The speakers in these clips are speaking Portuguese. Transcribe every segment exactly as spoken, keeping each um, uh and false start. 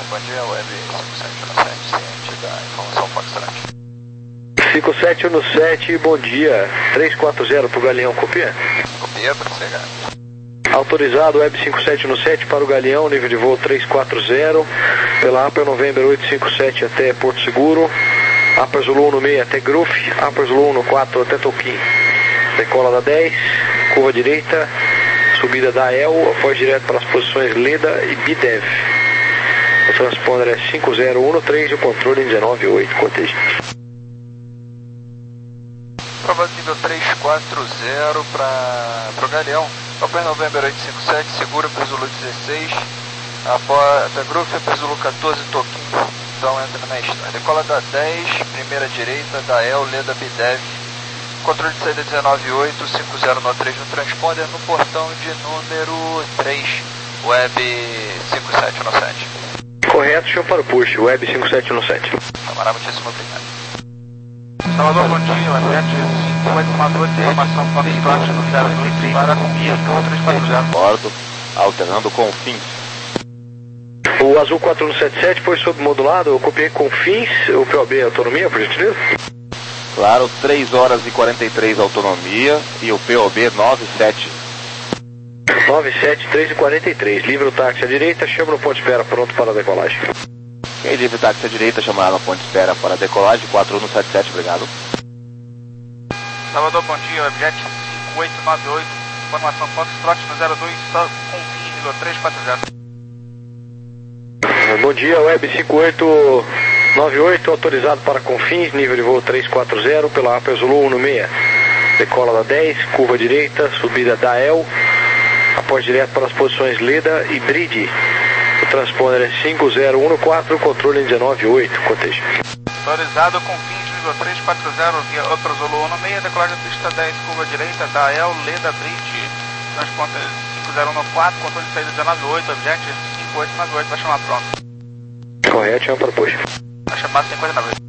Bom dia, Web cinco sete um sete, ciente da informação Foxtrot. cinco sete um sete, bom dia. três quatro zero para o Galeão, copia? Copia, para você, cara. Autorizado Web cinco sete um sete para o Galeão, nível de voo três quatro zero, pela Upper November oito cinco sete até Porto Seguro, Upper Zulu um seis até Gruf, Upper Zulu um quatro até Toquim. Decola da dez, curva direita, subida da E L, após direto para as posições Leda e Bidev. O transponder é cinco zero um três e o controle em dezenove oito, cortejo. Prova nível três quatro zero para o Galeão, Upper November oito cinco sete, segura para Zulu dezesseis, após Gruf, para Zulu quatorze, Toquim, então entra na estrada. Decola da dez, primeira direita, da E L, Leda, Bidev, controle de saída dezenove oito, cinco zero nove três no transponder, no portão de número três, Web cinco sete um sete. Correto, show para o push, Web cinco sete um sete. Camarada, muitíssimo obrigado. Salvador, bom dia, Web cinco oito nove oito, informação Foxtrot no zero dois para Combia, três quatro zero. Bordo, alternando com fins. O Azul quatro um sete sete foi submodulado, eu copiei com fins, o P O B autonomia, por gentileza? Claro, três horas e quarenta e três autonomia e o P O B nove sete. nove sete três e quarenta e três, livre o táxi à direita, chama no ponto de espera, pronto para a decolagem. Ok, livre táxi à direita, chamar no ponto de espera para a decolagem, quatro um sete sete, obrigado. Salvador, bom dia, Webjet cinco oito nove oito, informação Foxtrot no zero dois, com fins, nível três quatro zero. Bom dia, Web cinco oito nove oito, autorizado para Confins, nível de voo três quatro zero, pela Upper Zulu um seis. Decola da dez, curva direita, subida da E L, após direto para as posições Leda e Bride. O transponder é cinco zero um quatro, controle em dezenove oito, cortejo. Autorizado com fins, nível três quatro zero, via Upper Zulu um seis, decolagem da pista dez, curva direita, da E L, Leda, Bride, transponder cinco zero um quatro, controle de saída dezenove oito, Webjet cinco oito nove oito, vai chamar pronto. Correto, chama para push. Vai chamar cinquenta e nove.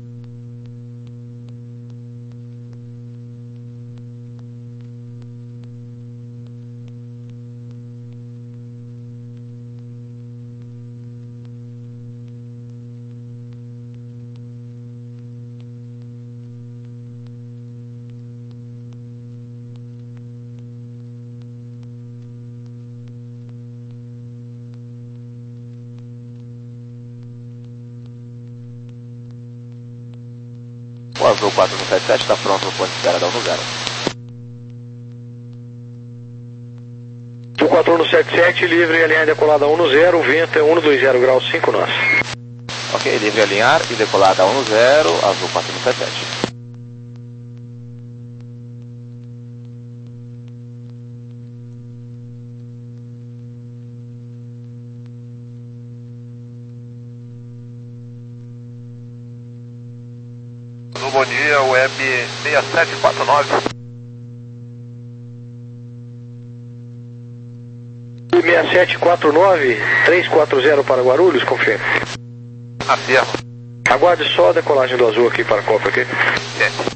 O Azul quatro um sete sete está pronto no ponto de espera da um zero. O quatro um sete sete, livre, alinhar decolada um zero, vento é um dois zero graus cinco nós. Ok, livre alinhar e decolada um zero, Azul quatro um sete sete. Bom dia, Web seis sete quatro nove. seis sete quatro nove, três quatro zero para Guarulhos, confirma. Afirma. Aguarde só a decolagem do Azul aqui para a Copa, ok? Sim.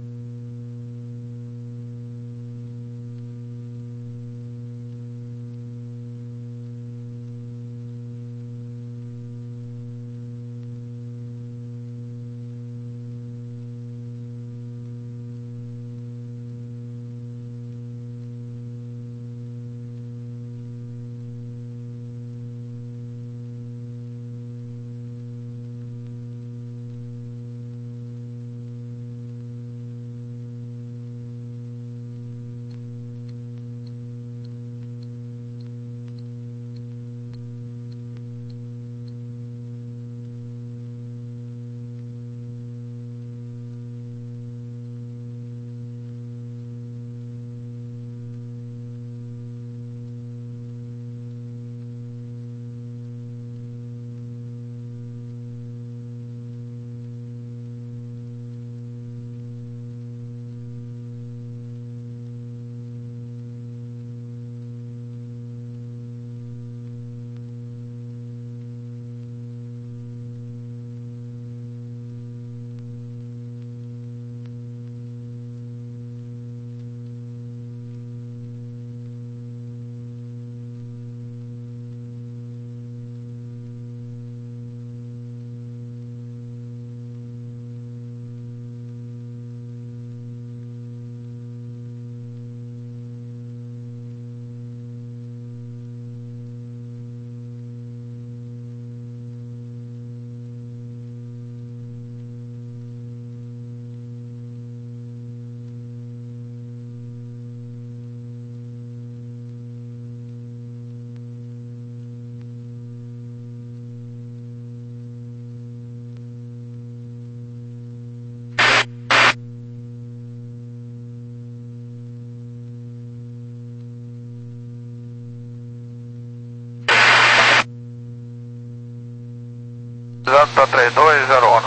três dois zero um.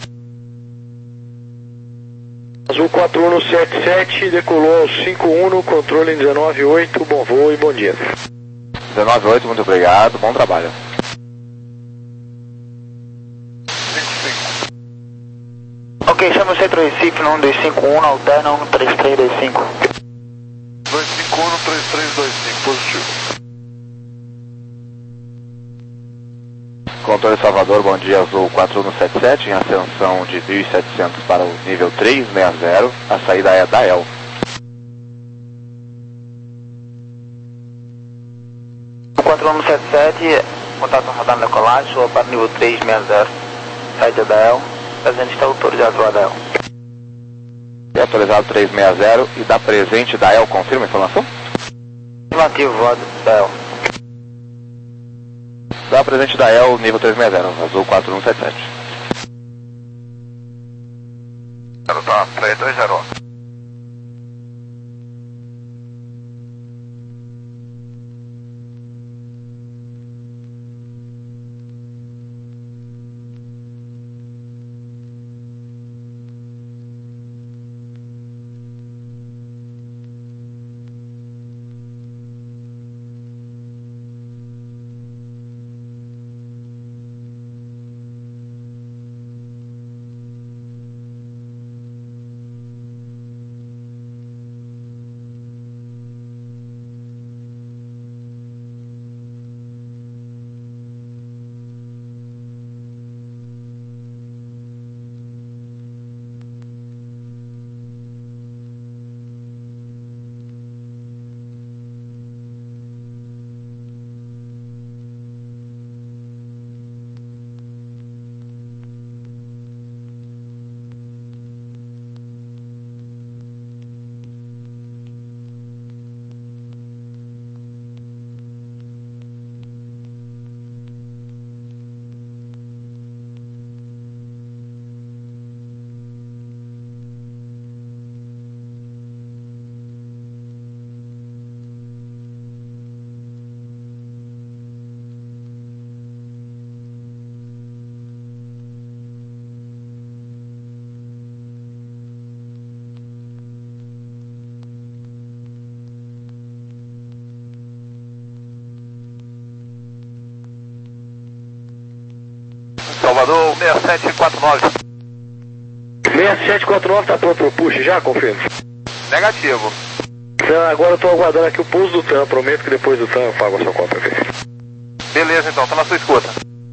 Azul quatro um sete sete, decolou ao cinco um no controle em dezenove oito, bom voo e bom dia. dezenove oito, muito obrigado, bom trabalho. Ok, chama o centro Recife no um dois cinco um, alterna um três três dois cinco. dois cinco um três três dois cinco, positivo. Controle Salvador, bom dia, Azul quatro um sete sete, em ascensão de mil e setecentos para o nível trezentos e sessenta, a saída é da E L. quatro um sete sete, contato radar na decolagem, sua para nível trezentos e sessenta, saída da E L, presente está autorizado a da E L. É autorizado trezentos e sessenta e da presente da E L, confirma a informação? Afirmativo, voado da E L. Da presente da E L, nível trezentos e sessenta, Azul quatro um sete sete. Tá, três dois zero um. Salvador seis sete quatro nove. seis sete quatro nove está pronto para o push já, confirmo? Negativo. Então, agora eu estou aguardando aqui o pouso do T A M, prometo que depois do T A M eu pago a sua conta, ok? Beleza então, tá na sua escuta.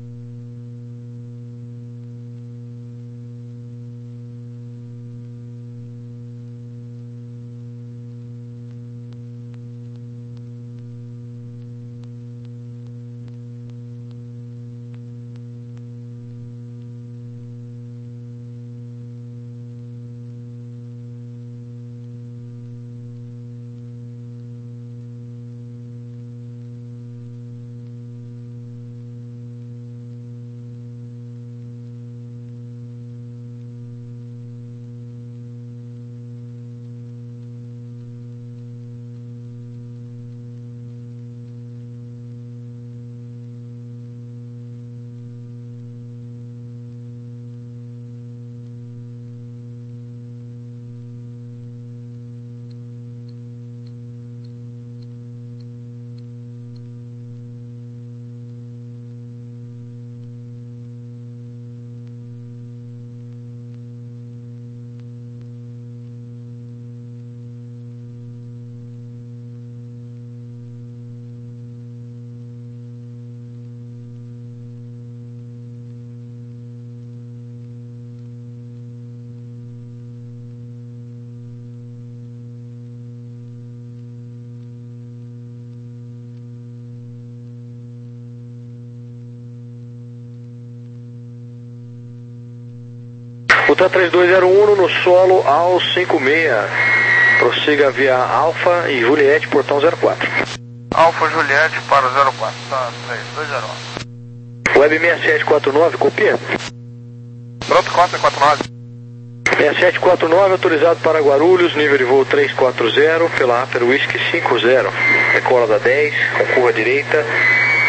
O T A três dois zero um no solo ao cinco seis. Prossiga via Alfa e Juliette, portão zero quatro. Alfa Juliette para o zero quatro, tá, três dois zero um. Web seis sete quatro nove, copia. Pronto, quatro quatro nove. seis sete quatro nove, autorizado para Guarulhos, nível de voo três quatro zero, pela Upper Whisky cinco zero. Decola da dez, com curva direita,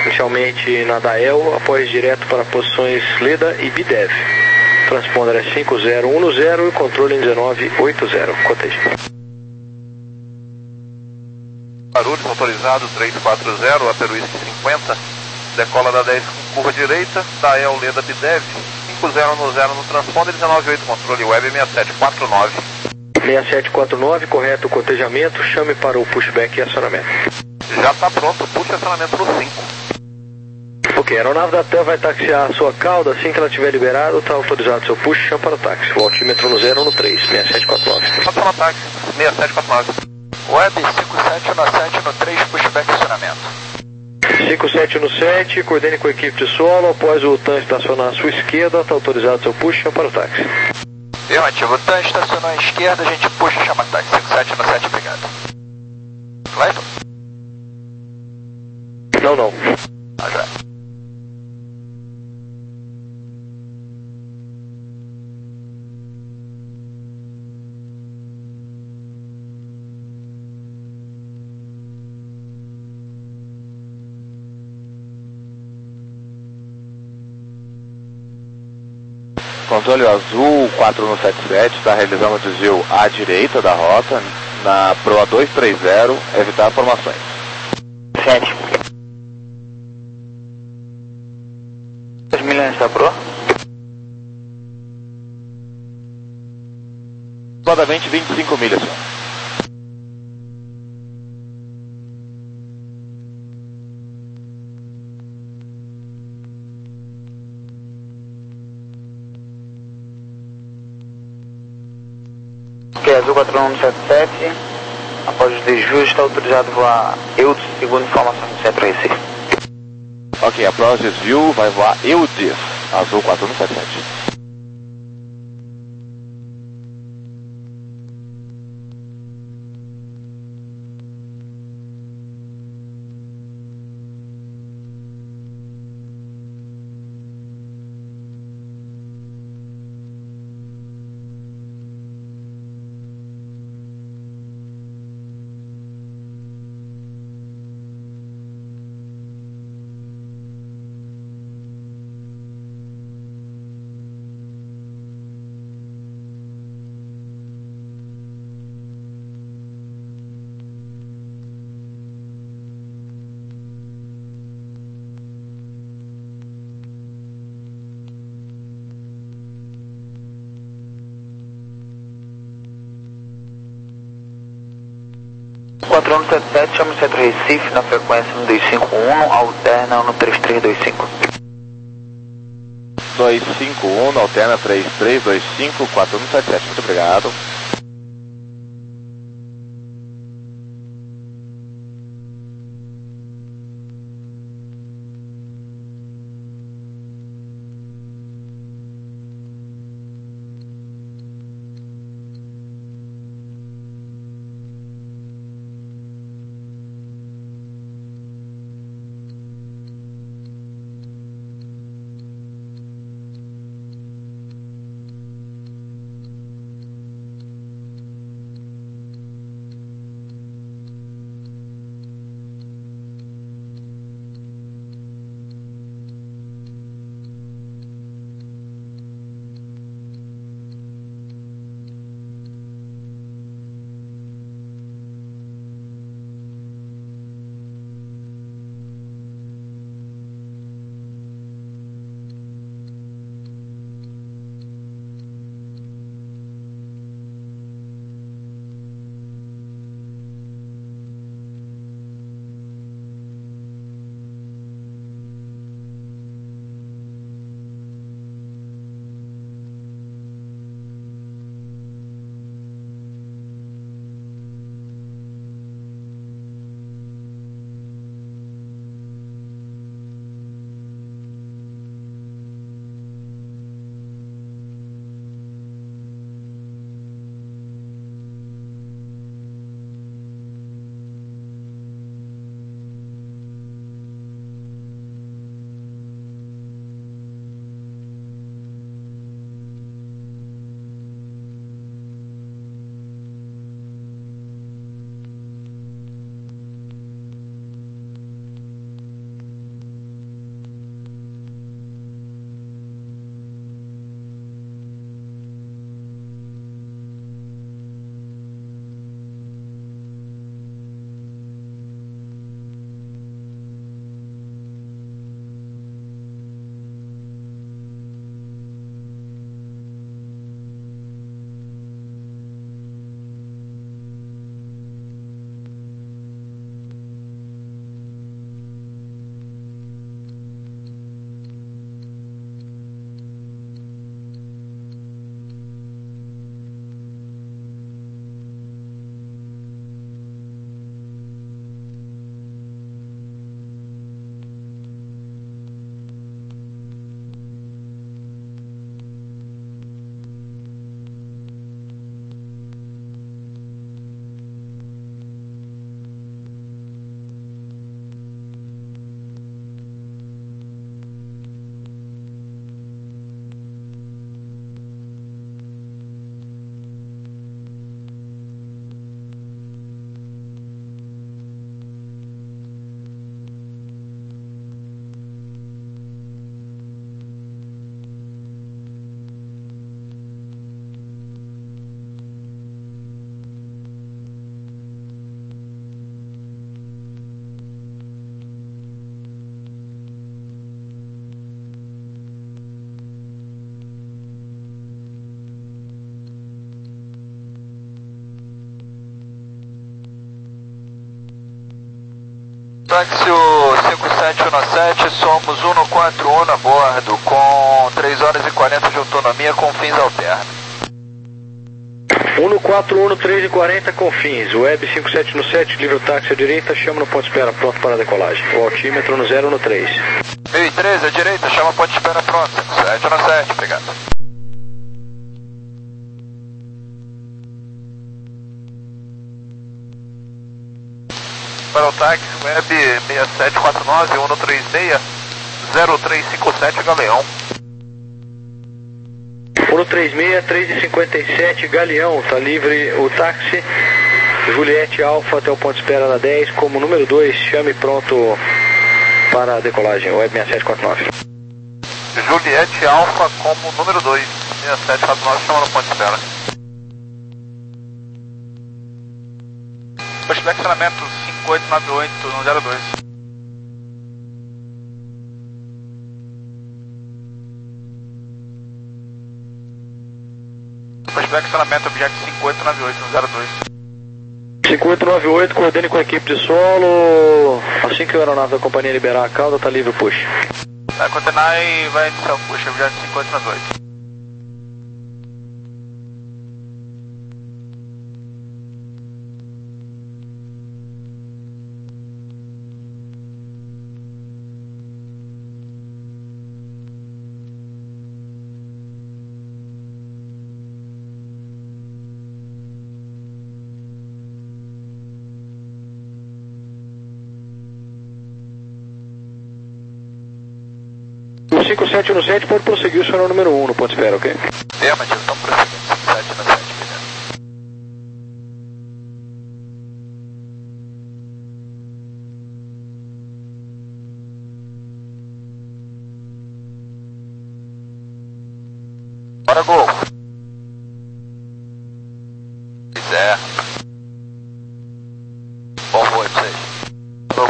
inicialmente na Dael, após direto para posições Leda e Bidev. Transponder é cinco zero um zero e controle em dezenove oitenta. Coteja. Barulhos autorizado três quatro zero, Upper Whisky cinquenta, decola da dez com curva direita, Dael Leda Bidev, cinco zero um zero no transponder, dezenove oito, controle web seis sete quatro nove. seis sete quatro nove, correto o cotejamento, chame para o pushback e acionamento. Já está pronto, puxa acionamento no cinco. Ok, a aeronave da T E L vai taxiar a sua cauda, assim que ela estiver liberada, está autorizado seu push, chama para o táxi. O altímetro no zero no três, seis sete quatro nove. Passou no táxi, seis sete quatro nove. Web cinco sete um sete no três, pushback acionamento. cinco sete no sete, coordene com a equipe de solo, após o T A N estacionar à sua esquerda, está autorizado seu push, chama para o táxi. Afirmativo, o T A N estacionou à esquerda, a gente puxa e chama táxi. cinco sete no sete, obrigado. Clayton? Não, não. Ah, já. Controle azul quatro um sete sete, está realizando o desvio à direita da rota, na proa dois três zero, evitar formações. sete. Quantas milhas da proa? Aproximadamente vinte e cinco milhas, senhor. Ok, azul quatro um sete sete, após os desvios está autorizado voar eu, segundo informações do Centro Recife. Ok, após o desvio vai voar Eudis, azul quatro um sete sete. quatro um sete sete, chama o Centro Recife na frequência no dois cinco um, alterna no três três dois cinco. dois cinco um, alterna três três dois cinco, quatro um sete sete, muito obrigado. Táxi cinco sete um sete, somos um no quatro um a bordo, com três horas e quarenta de autonomia com fins alternos. um no quatro um, três e quarenta com fins. Web cinco sete um sete, livre o táxi à direita, chama no ponto de espera pronto para a decolagem. O altímetro no zero no três. mil e treze à direita, chama o ponto de espera pronto, cinco sete um sete, obrigado. Para o táxi, web seis sete quatro nove, um no três seis, zero três cinco sete, Galeão. um no três seis, três e cinquenta e sete, Galeão, está livre o táxi. Juliette Alfa até o ponto de espera na dez, como número dois, chame pronto para a decolagem, web seis sete quatro nove. Juliette Alfa como número dois, seis sete quatro nove, chama no ponto de espera. Pushback acionamento cinco oito nove oito no zero dois. Pushback acionamento objeto cinco oito nove oito no zero dois. cinco oito nove oito, coordene com a equipe de solo. Assim que o aeronave da companhia liberar a cauda, está livre o push. Vai coordenar e vai iniciar o push, objeto cinco oito nove oito. O cinco sete um sete pode prosseguir o senhor número um no ponto de espera, ok? Afirmativo, estamos prosseguindo, cinco sete um sete, obrigado. Bora, gol. Pois é. Bom voo aí pra vocês. Falou.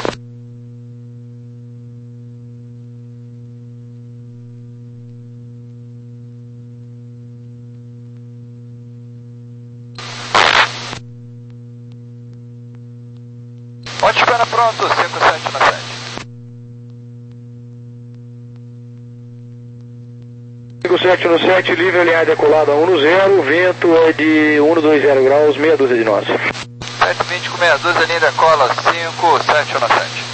Ponto de espera pronto, cinco sete um sete. cinco sete um sete, livre alinhada decolada um no zero, vento é de um no dois zero graus, meia dúzia de nós. sete vinte com meia dúzia, linha de cola cinco sete um sete.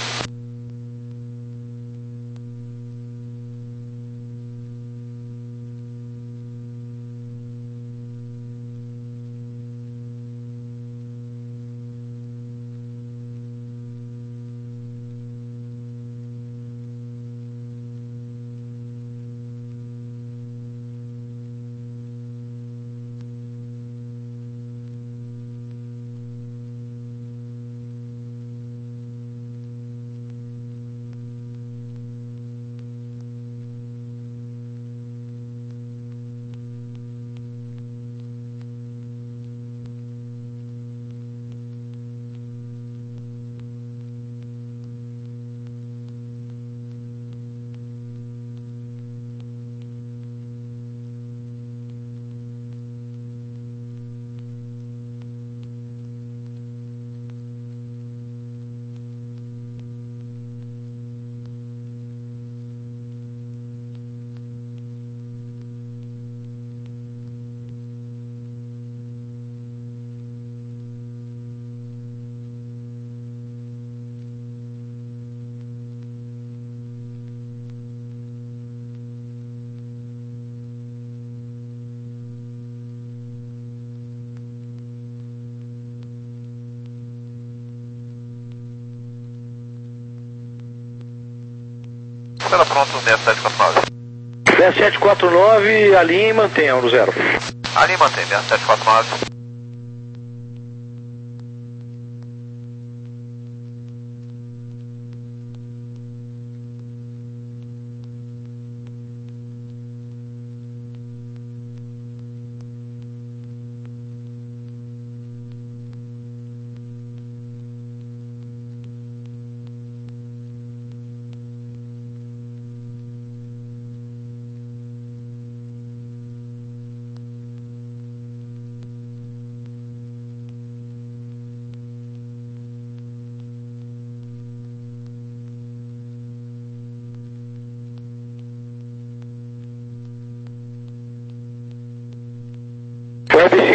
Espera pronto, seis sete quatro nove. seis sete quatro nove, alinhe e mantenha um no zero. Ali mantém, seis sete quatro nove.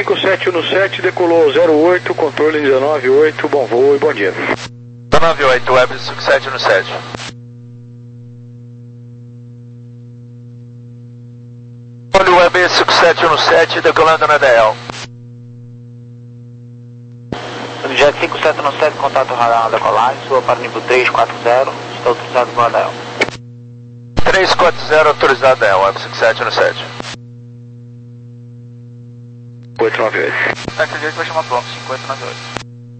cinco sete um sete, decolou zero oito, controle dezenove oito, bom voo e bom dia. dezenove oito, Web cinco sete um sete. Olha o Web cinco sete um sete, decolando na D L. Jet cinco sete um sete, contato radar na decolagem, sua para nível três quatro zero, está autorizado no A D L. três quatro zero, autorizado D L, Web cinco sete um sete. oito nove oito. Acredito que vai chamar pronto, cinco oito nove oito.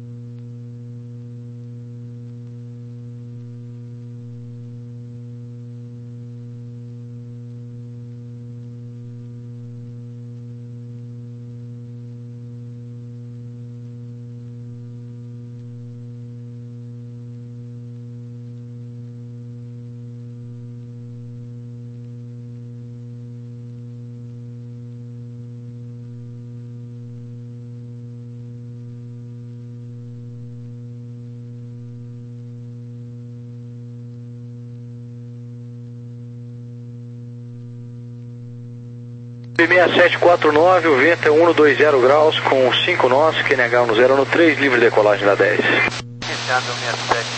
seis sete quatro nove, o vento é um dois zero graus com cinco nós, Q N H no zero no três, livre decolagem da dez. Iniciando sessenta e sete.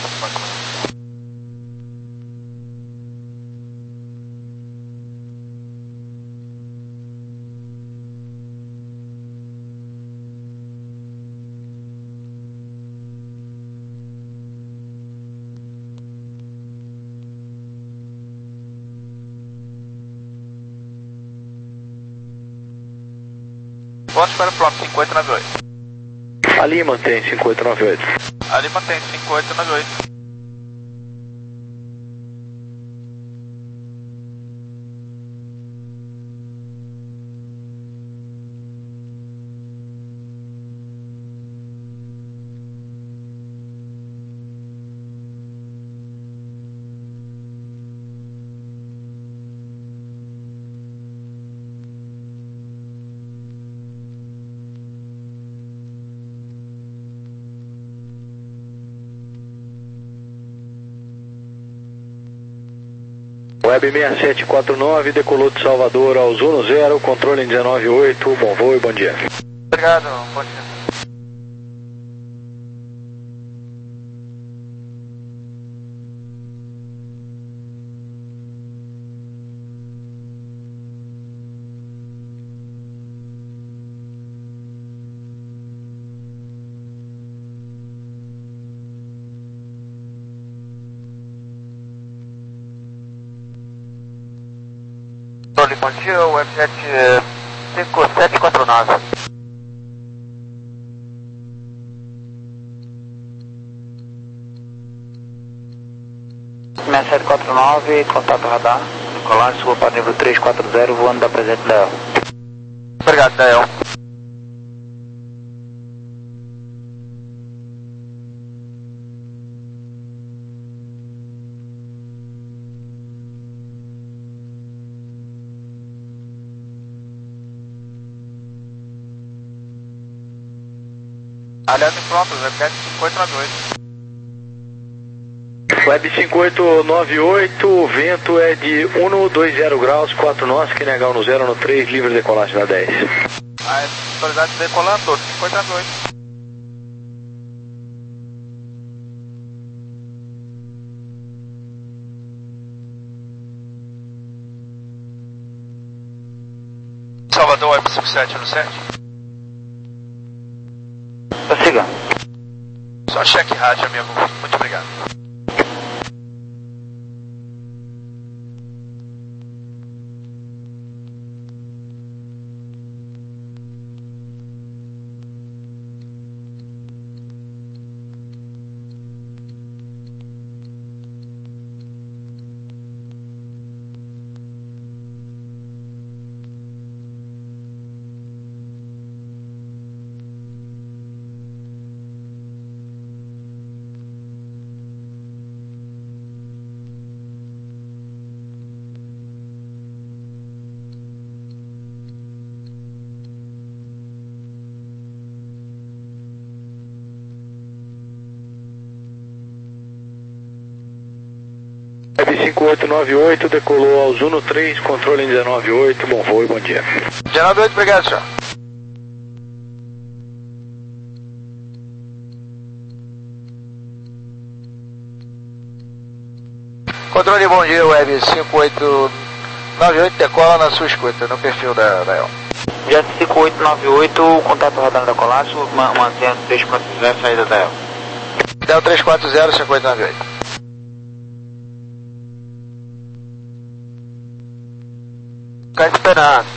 Pontos para pronto, cinco oito nove oito. Ali mantém cinco oito nove oito. Ali mantém cinco oito nove oito. Web seis sete quatro nove, decolou de Salvador ao Zuno zero, controle em dezenove oito, bom voo e bom dia. Obrigado, bom dia. Bom dia, Webjet cinco sete quatro nove. seis sete quatro nove, contato radar, decolagem, sua para nível três quatro zero, voando da presente D L. Obrigado, D L. Aliado e pronto, Webjet cinco oito nove oito. Web cinco oito nove oito, o vento é de um dois zero graus, quatro nós, Q N H no zero no três, livre decolagem da dez. A autoridade decolando, cinco oito nove oito. Salvador, Web cinco sete um sete. Prossiga. Só cheque rádio, amigo. Muito obrigado. Web cinco oito nove oito, decolou ao Zuno três, controle em dezenove oito, bom voo e bom dia. dezenove oito, obrigado, senhor. Controle, bom dia, Web cinco oito nove oito, decola na sua escuta, no perfil da, da El. Jet cinco oito nove oito, contato radar da decolagem, mantendo três quatro zero, saída da El. Del três quatro zero, cinco oito nove oito. Ficar esperando.